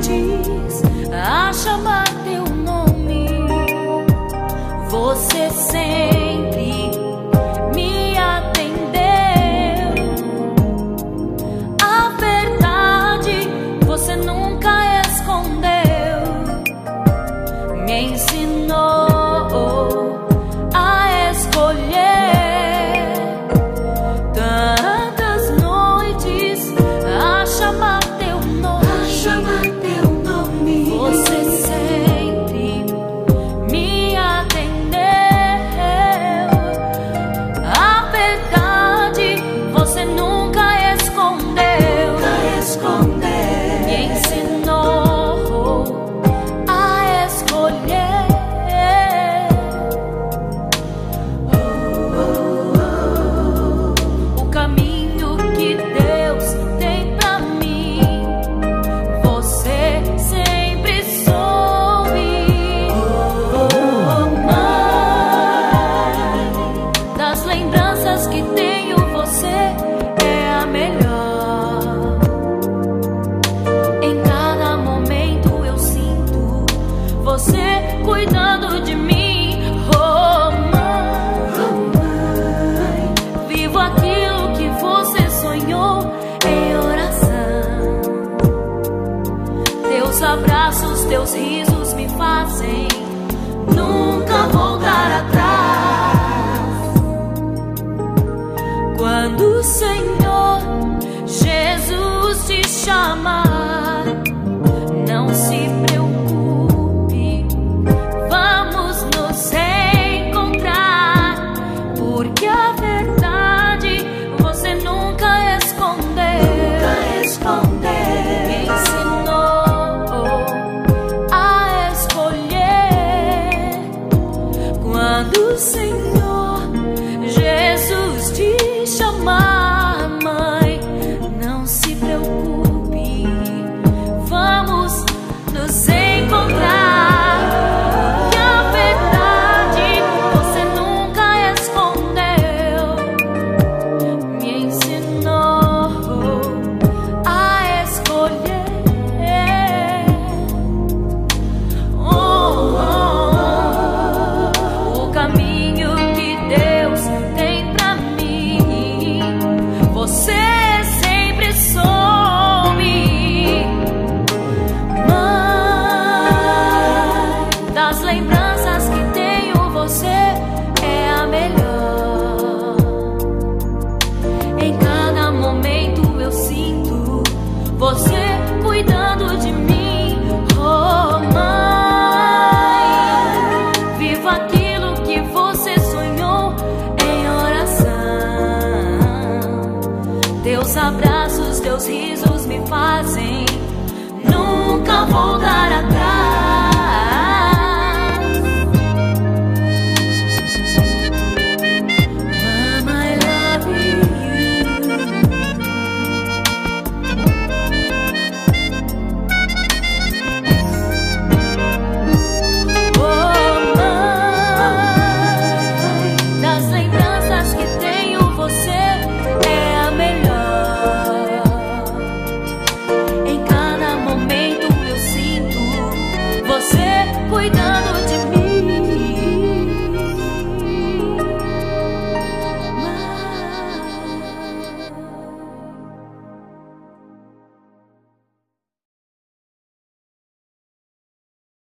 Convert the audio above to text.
noites a chamar teu nome, você sempre me atendeu. A verdade você nunca escondeu, me ensinou a escolher. Tantas noites a chamar teu nome, você sempre me atendeu. A verdade você nunca escondeu, me ensinou a escolher. O caminho que Deus tem pra mim, você sempre soube. Mãe, das lembranças que tenho, você é a melhor. Em cada momento eu sinto você cuidando de mim. Oh, mãe, vivo aquilo que você sonhou em oração. Teus abraços, teus risos me fazem nunca voltar atrás. Quando o Senhor Jesus te chamar, não se preocupe, vamos nos encontrar, porque a verdade você nunca escondeu, me ensinou a escolher. Quando o Senhor Jesus te chamar, mãe, não se preocupe, vamos nos encontrar, que a verdade você nunca escondeu, me ensinou a escolher. O caminho que Deus tem pra mim, você sempre soube. Mãe, das lembranças que tenho, você é a melhor. Em cada momento eu sinto você cuidando de